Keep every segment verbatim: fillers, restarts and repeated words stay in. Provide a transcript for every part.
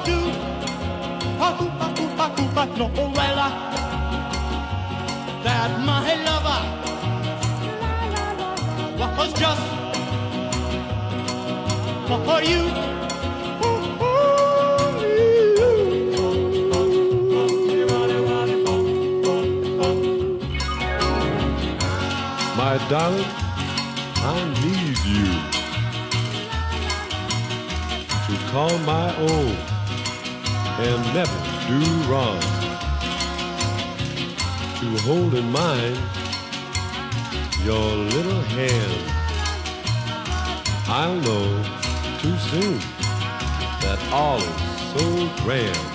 do. Aku, aku, aku, but no, well, uh, that my lover was just for you. My darling, I need you to call my own and never do wrong, to hold in mind your little hand. I'll know too soon that all is so grand.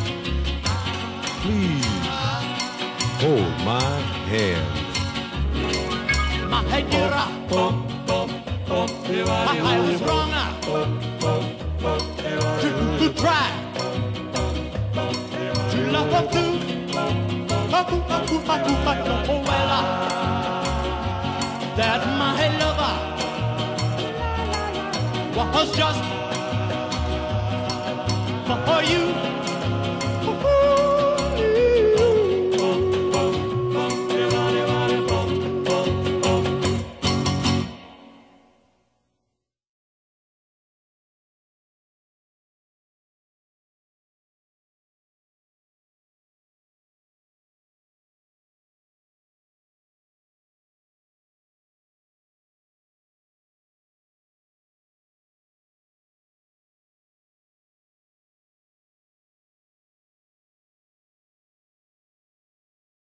Please hold my hand. My head, you're up. I was wrong uh, to, to try to love her too. Aku, aku, aku, but no, well, uh, that my lover was just for you.